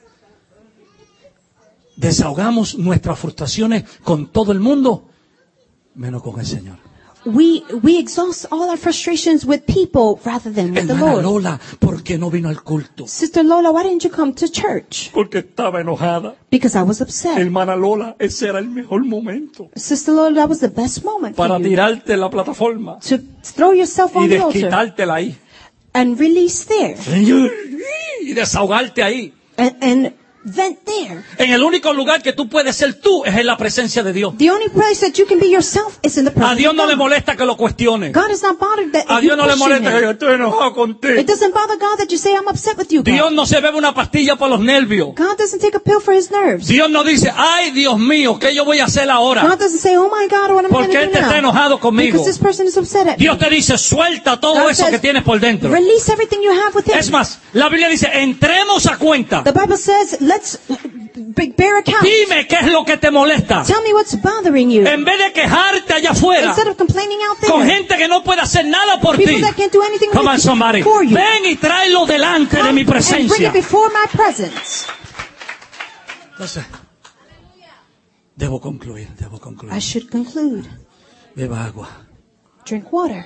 Desahogamos nuestras frustraciones con todo el mundo menos con el Señor. We exhaust all our frustrations with people rather than with the Hermana Lord. Lola, ¿por qué no vino al culto? Sister Lola, why didn't you come to church? Porque estaba enojada. Because I was upset. Hermana Lola, ese era el mejor momento Sister Lola, that was the best moment para for you tirarte la plataforma to throw yourself y on the altar desquitártela ahí. and release there Y desahogarte ahí. and vent there. En el único lugar que tú puedes ser tú es en la presencia de Dios. The only place that you can be yourself is in the A presence Dios of no le God. molesta que lo cuestione. God is not bothered that A you Dios no le question molesta que him. yo estoy enojado contigo. It doesn't bother God that you say, I'm upset with you, Dios God. no se bebe una pastilla para los nervios. God doesn't take a pill for his nerves. Dios no dice, ay Dios mío, ¿qué yo voy a hacer ahora? God doesn't say, oh my God, what am I Porque going Él to te do está now? enojado conmigo. Because this person is upset at me. Dios te dice, suelta todo God eso says, que tienes por dentro. release everything you have within. Es más, la Biblia dice, entremos a cuenta. The Bible says, let's bear account. Dime qué es lo que te molesta. Tell me what's bothering you. En vez de quejarte allá afuera, Instead of complaining out con there, gente que no puede hacer nada por people ti. that can't do anything Come on, somebody. for you. Ven y tráelo delante de mi And bring presencia. it before my presence. Entonces, debo concluir. I should conclude. Beba agua. Drink water.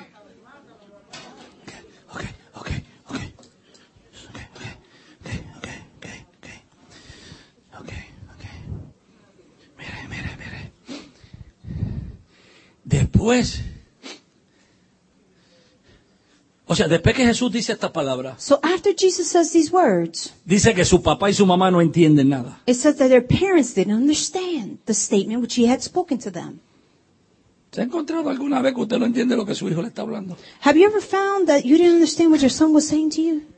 Okay. Mire. Después que Jesús dice esta palabra, So after Jesus says these words, dice que su papá y su mamá no entienden nada. it says that their parents didn't understand the statement which he had spoken to them. ¿Se ha encontrado alguna vez que usted no entiende lo que su hijo le está hablando? Have you ever found that you didn't understand what your son was saying to you?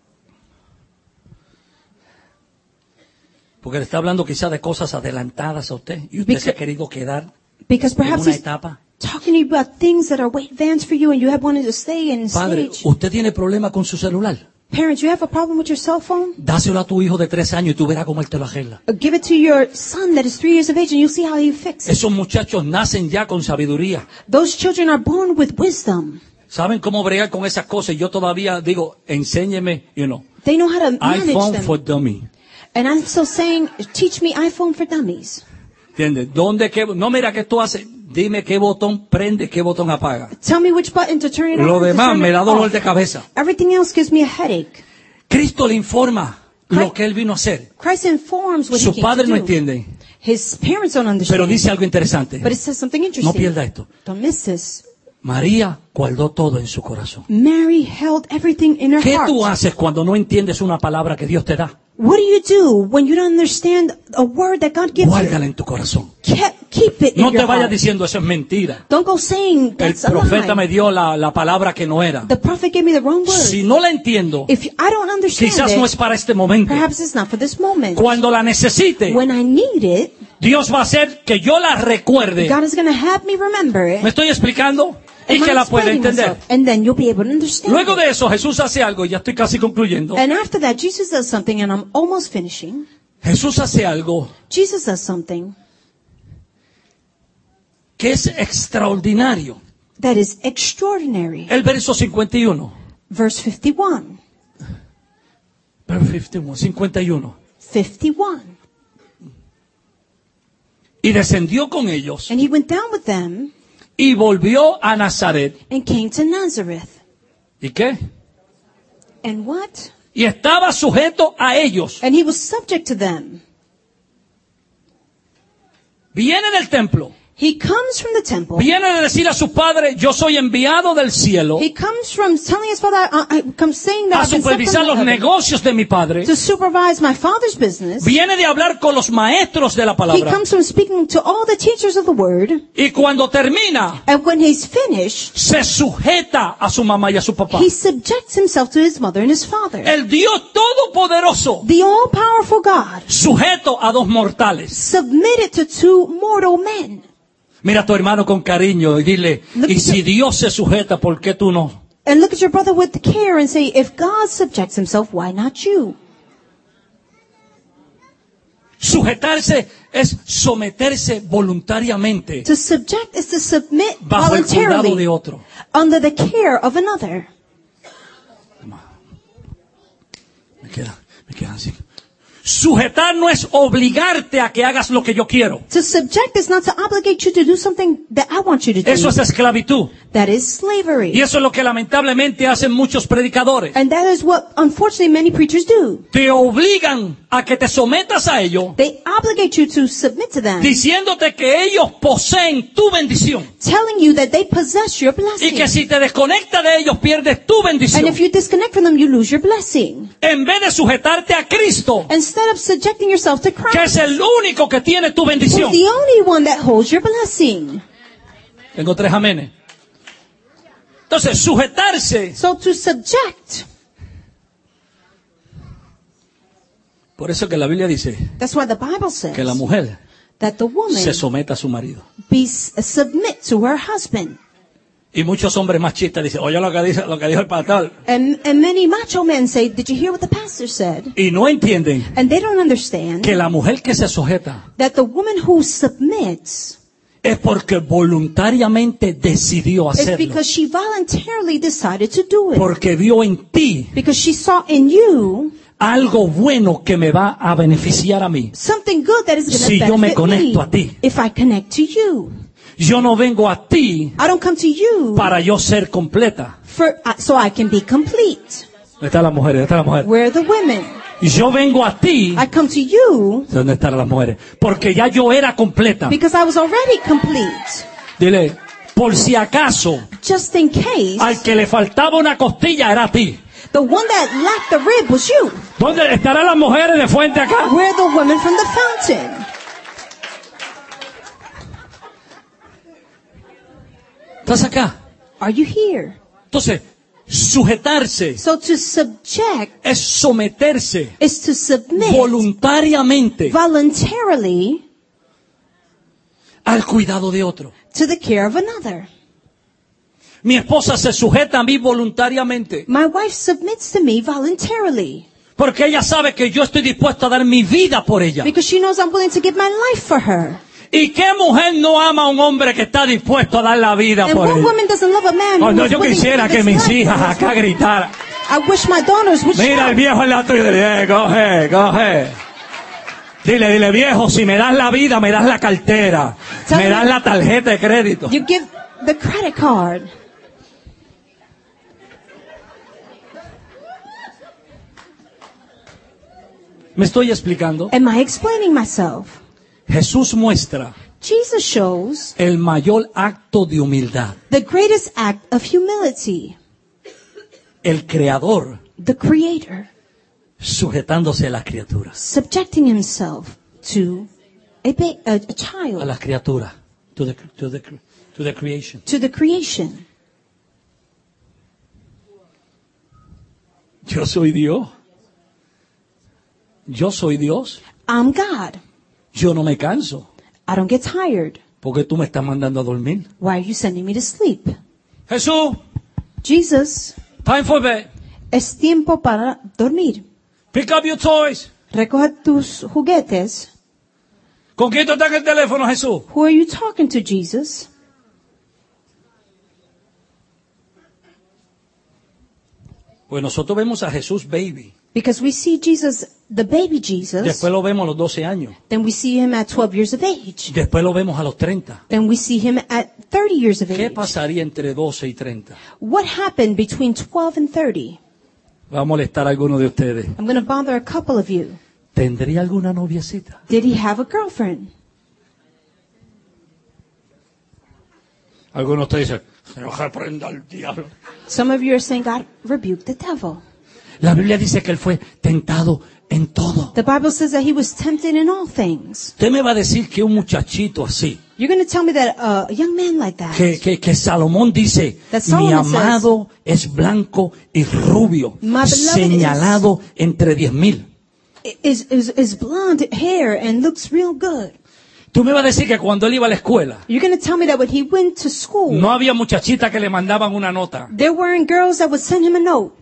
Porque le está hablando quizás de cosas adelantadas a usted y usted se ha querido quedar Because en perhaps una he's etapa. talking to you about things that are way advanced for you and you have wanted to stay in Padre, stage. usted tiene problema con su celular. Parents, you have a problem with your cell phone? Dáselo a tu hijo de 3 años y tú verás cómo él te lo arregla. Give it to your son that is 3 years of age and you'll see how he fixes it. Esos muchachos nacen ya con sabiduría. Those children are born with wisdom. ¿Saben cómo bregar con esas cosas? Yo todavía digo, enséñeme, They know how to manage iPhone them. for dummy. And I'm still saying, teach me iPhone for dummies. ¿Entiendes? No, mira qué tú haces. Dime qué botón prende, qué botón apaga. Tell me which button to turn it on. Lo to demás turn me it da dolor off. de cabeza. Everything else gives me a headache. Cristo le informa lo que él vino a hacer. Christ informs what he Sus came padres to no do. entienden. His parents don't understand. Pero dice algo interesante. But it says something interesting. No pierda esto. Don't miss this. María guardó todo en su corazón. Mary held everything in her ¿Qué heart. tú haces cuando no entiendes una palabra que Dios te da? What do you do when you don't understand a word that God gives you? Guárdala en tu corazón. Keep it in No te your vayas heart. diciendo eso es mentira. Don't go saying El that's a profeta me lie. dio la palabra que no era. The prophet gave me the wrong word. Si no la entiendo, If I don't understand quizás it, no es para este momento. perhaps it's not for this moment. Cuando la necesite, When I need it, Dios va a hacer que yo la recuerde. God is going to have me remember it. ¿Me estoy explicando? Y Am que I la pueda explaining entender. myself? And then you'll be able to understand Luego it. de eso, Jesús hace algo, y ya estoy casi concluyendo. And after that, Jesus does something, and I'm almost finishing. Jesús hace algo Jesus does something que es extraordinario. that is extraordinary. El verso 51. Verse 51. Verso 51. 51. Y descendió con ellos And he went down with them y volvió a Nazaret. and came to Nazareth. ¿Y qué? And what? Y estaba sujeto a ellos. And he was subject to them. Viene del templo. He comes from the temple. Viene de decir a su padre, yo soy enviado del cielo He comes from telling his father, I comes saying that a I've been sent supervisar from los heaven negocios de mi padre. to supervise my father's business. Viene de hablar con los maestros de la He palabra. comes from speaking to all the teachers of the word. Y cuando termina, And when he's finished, se sujeta a su mamá y a su papá. he subjects himself to his mother and his father. El Dios todopoderoso, The all-powerful God sujeto a dos mortales. submitted to two mortal men. Mira a tu hermano con cariño y dile, y si Dios se sujeta, ¿por qué tú no? And look at your brother with care and say, if God subjects himself, why not you? Sujetarse es someterse voluntariamente To subject is to submit bajo el cuidado de voluntarily otro. under the care of another. Me quedan así. Sujetar no es obligarte a que hagas lo que yo quiero. To subject is not to obligate you to do something that I want you to do. Eso es esclavitud. That is slavery. Y eso es lo que lamentablemente hacen muchos predicadores. And that is what, unfortunately, many preachers do. Te obligan a que te sometas a ellos, They obligate you to submit to them, diciéndote que ellos poseen tu bendición. telling you that they possess your Y blessing. que si te desconectas de ellos, pierdes tu And bendición. if you disconnect from them, you lose your blessing. En vez de sujetarte a Cristo, Instead of subjecting yourself to que Christ, es el único que tiene tu who's bendición. the only one that holds your blessing. Tengo 3 amenes. Entonces, sujetarse. So to subject, Por eso que la Biblia dice that's why the Bible says que la mujer that the woman se someta a su marido. submit to her husband. Y muchos hombres machistas dicen, oye lo que dijo el pastor. And many macho men say, did you hear what the pastor said? Y no entienden And they don't understand que la mujer que se sujeta that the woman who submits es porque voluntariamente decidió is hacerlo. because she voluntarily decided to do it. Porque vio en ti Because she saw in you algo bueno que me va a beneficiar a mí. something good that is going to Si yo me benefit conecto me a ti. if I connect to you. Yo no vengo a ti I don't come to you para yo ser completa. so I can be complete. ¿Dónde está la mujer? ¿Dónde está la mujer? Where are the women? Yo vengo a ti. I come to you ¿Dónde están las mujeres? Porque ya yo era completa. because I was already complete. Dile, por si acaso, Just in case, al que le faltaba una costilla era a ti. the one that lacked the rib was you. ¿Dónde estarán las mujeres de fuente acá? Where are the women from the fountain? ¿Estás acá? Are you here? Entonces, sujetarse So to subject es someterse is to submit voluntariamente voluntarily al cuidado de otro. to the care of another. Mi esposa se sujeta a mí voluntariamente My wife submits to me voluntarily porque ella sabe que yo estoy dispuesto a dar mi vida por ella. because she knows I'm willing to give my life for her. ¿Y qué mujer no ama a un hombre que está dispuesto a dar la vida And por what él? woman doesn't love a man Oh, who no, is yo willing to quisiera give que his mis life hijas for his acá wife? gritaran. I wish my daughters would Mira el shout. viejo al lado tuyo y dile, coge. Dile, viejo, si me das la vida, me das la cartera. Me das la tarjeta de crédito. You give the credit card. ¿Me estoy explicando? Am I explaining myself? Jesús muestra Jesus shows el mayor acto de humildad. the greatest act of humility. El Creador The Creator sujetándose a las criaturas. subjecting himself to a A child, las criaturas. To the creation. to the creation. Yo soy Dios. Yo soy Dios. I'm God. Yo no me canso. I don't get tired. Porque tú me estás mandando a dormir. Why are you sending me to sleep? Jesús, Jesus, time for bed. es tiempo para dormir. Pick up your toys. Recoge tus juguetes. ¿Con quién tú estás en el teléfono, Jesús? Who are you talking to, Jesus? Pues nosotros vemos a Jesús baby. Because we see Jesus, the baby Jesus, Después lo vemos a los 12 años. then we see him at 12 years of age. Después lo vemos a los 30. Then we see him at 30 years of ¿Qué age. pasaría entre 12 y 30? What happened between 12 and 30? Va a molestar a alguno de ustedes. I'm going to bother a couple of you. ¿Tendría alguna noviecita? Did he have a girlfriend? Algunos te dicen, Señor, reprenda al diablo. Some of you are saying, God, rebuke the devil. La Biblia dice que él fue tentado en todo. The Bible says that he was tempted in all things. Usted me va a decir que un muchachito así, You're going to tell me that a young man like that, que Salomón dice, That mi Solomon says, amado es blanco y rubio, My beloved señalado entre 10,000. is blonde hair and looks real good. Tú me vas a decir que cuando él iba a la escuela, You're going to tell me that when he went to school, no había muchachitas que le mandaban una nota. there weren't girls that would send him a note.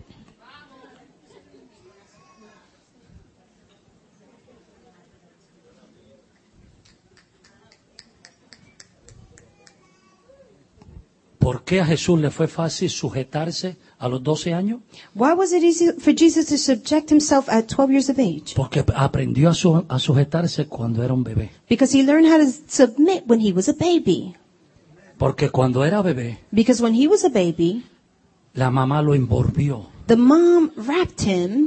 ¿Por qué a Jesús le fue fácil sujetarse a los 12 años? Why was it easy for Jesus to subject himself at 12 years of age? Porque aprendió a sujetarse cuando era un bebé. Because he learned how to submit when he was a baby. Porque cuando era bebé, Because when he was a baby, la mamá lo envolvió. the mom wrapped him,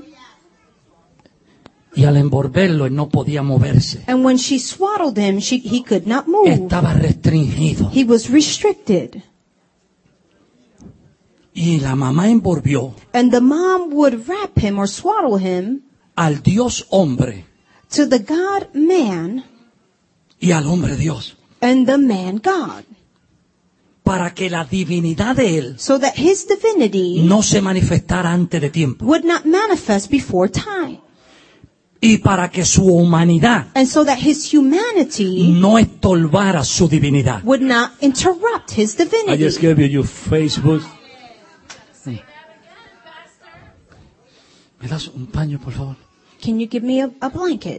Y al envolverlo, él no podía moverse. and when she swaddled him, he could not move. Estaba restringido. He was restricted. Y la mamá envolvió And the mom would wrap him or swaddle him al Dios hombre to the God man y al hombre Dios. and the man God, Para que la divinidad de él so that his divinity no se manifestara antes de tiempo. would not manifest before time, Y para que su humanidad and so that his humanity no estorbara su divinidad. would not interrupt his I divinity. just gave you your Facebook. ¿Me das un paño, por favor? Can you give me a blanket?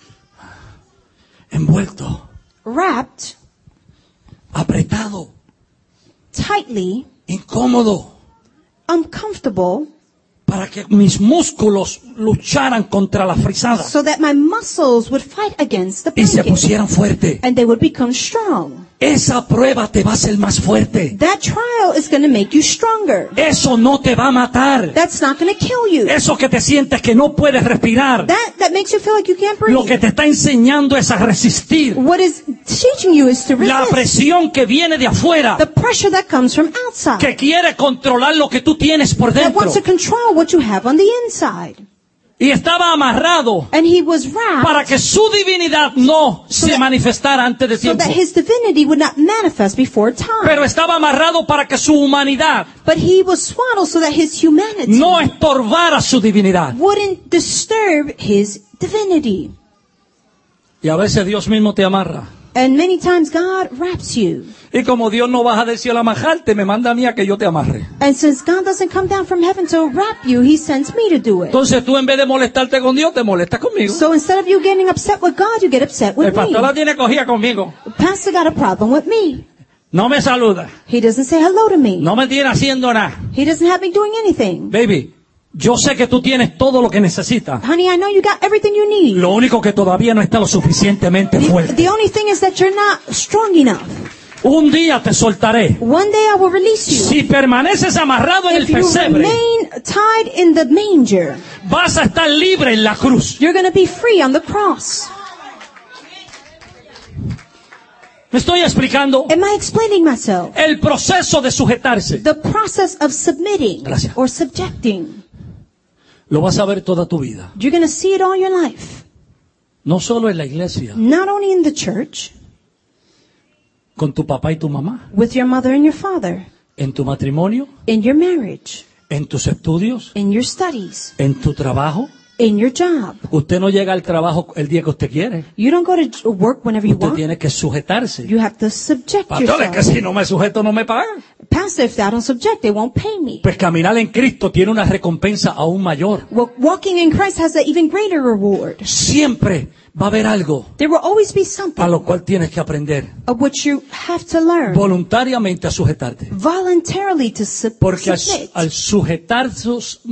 Envuelto, Wrapped apretado, tightly, incómodo, uncomfortable, para que mis músculos lucharan contra la frisada so that my muscles would fight against the y se blanket, pusieran fuerte. and they would become strong. Esa prueba te va a hacer más fuerte. That trial is going to make you stronger. Eso no te va a matar. That's not going to kill you. Eso que te sientes que no puedes respirar. That makes you feel like you can't Lo que breathe. te está enseñando es a resistir What is teaching you is to la resist presión que viene de afuera, the pressure that comes from outside, que quiere controlar lo que tú tienes por that dentro. wants to control what you have on the inside. Y estaba amarrado And he was wrapped para que su divinidad no se manifestara antes de so tiempo. that his divinity would not manifest before time. Pero estaba amarrado para que su humanidad But he was swaddled so that his humanity no estorbara su divinidad. wouldn't disturb his divinity. Y a veces Dios mismo te amarra. And many times God wraps you. Y como Dios no baja del cielo a amarrarte, me manda a mí a que yo te amarre. And since God doesn't come down from heaven to wrap you, he sends me to do it. Entonces tú en vez de molestarte con Dios, te molestas conmigo. So instead of you getting upset with God, you get upset El with pastor la me. tiene cogida conmigo. Pastor got a problem with me. No me saluda. He doesn't say hello to me. No me tiene haciendo nada. He doesn't have me doing anything. Baby, yo sé que tú tienes todo lo que necesitas. Honey, I know you got everything you need. Lo único que todavía no está lo suficientemente fuerte. The only thing is that you're not strong enough. Un día te soltaré. One day I will release you. Si permaneces amarrado en el If you pesebre, remain tied in the manger, vas a estar libre en la cruz. you're going to be free on the cross. ¿Me estoy explicando? Am I explaining myself? El proceso de sujetarse The process of submitting Gracias. or subjecting, lo vas a ver toda tu vida. you're going to see it all your life. No solo en la iglesia, Not only in the church, con tu papá y tu mamá, with your mother and your father, en tu matrimonio, in your marriage, en tus estudios, in your studies, en tu trabajo. in your job. Usted no llega al trabajo el día que usted quiere. You don't go to work whenever you Usted want. tiene que sujetarse. You have to subject Pastor, es que yourself. si no me sujeto no me pagan. Pastor, if I don't subject, they won't pay me. Pues caminar en Cristo tiene una recompensa aún mayor. Well, walking in Christ has an even greater reward. Siempre va a haber algo There will always be a something lo cual tienes que aprender of which you have to learn voluntariamente a sujetarte. voluntarily to Porque submit. al sujetarse,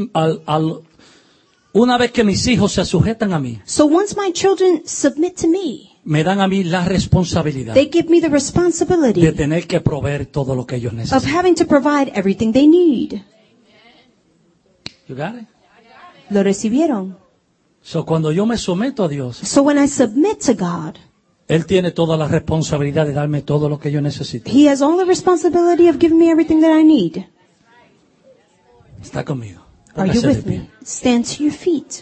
una vez que mis hijos se sujetan a mí, So once my children submit to me, me dan a mí la responsabilidad they give me the de responsibility tener que proveer todo lo que ellos of necesitan. having to provide everything they need. You got it? Lo recibieron. So, cuando yo me someto a Dios, So when I submit to God, Él tiene toda la responsabilidad de darme todo lo que yo necesito. He has all the responsibility of giving me everything that I need. Está conmigo. Are you Póngase de with pie. me? Stand to your feet.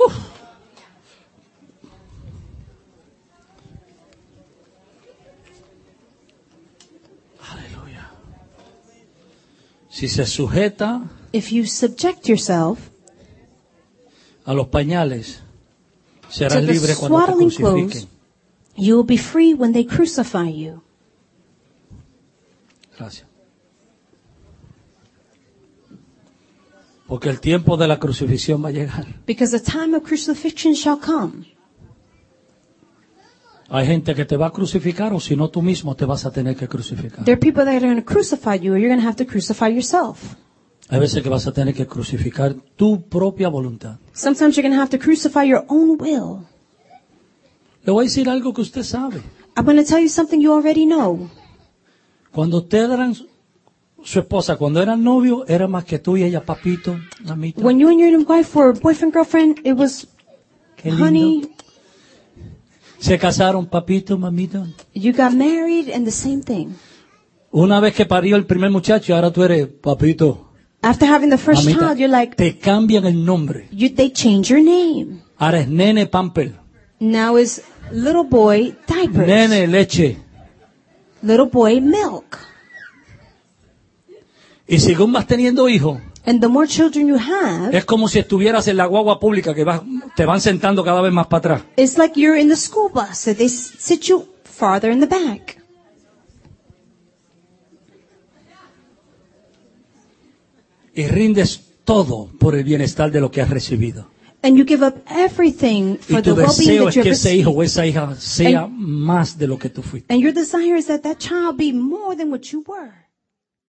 Aleluya. Si se sujeta If you subject yourself a los pañales, serás to the libre cuando te swaddling crucifiquen. clothes, you will be free when they crucify you. Gracias. Porque el tiempo de la crucifixión va a llegar. Because the time of crucifixion shall come. Hay gente que te va a crucificar o si no tú mismo te vas a tener que crucificar. There are people that are going to crucify you, or you're going to have to crucify yourself. Hay veces que vas a tener que crucificar tu propia voluntad. Sometimes you're going to have to crucify your own will. Le voy a decir algo que usted sabe. I'm going to tell you something you already know. Cuando ustedes eran su esposa, cuando eran novios, era más que tú y ella, papito, mamita. When you and your wife were boyfriend, girlfriend, it was, Qué lindo. honey, Se casaron, papito, mamita. you got married and the same thing. Una vez que parió el primer muchacho, ahora tú eres papito, After having the first mamita. child, you're like, Te cambian el nombre. they change your name. Ahora es nene pamper, Now is little boy diapers. nene leche. Little boy milk. Y según vas teniendo hijos, And the more children you have, es como si estuvieras en la guagua pública que te van sentando cada vez más para atrás. it's like you're in the school bus that they sit you farther in the back. Y rindes todo por el bienestar de lo que has recibido. And you give up everything Y for the tu well-being deseo that es you que have ese hijo received. o esa hija sea más de lo que tú fuiste. And your desire is that that child be more than what you were.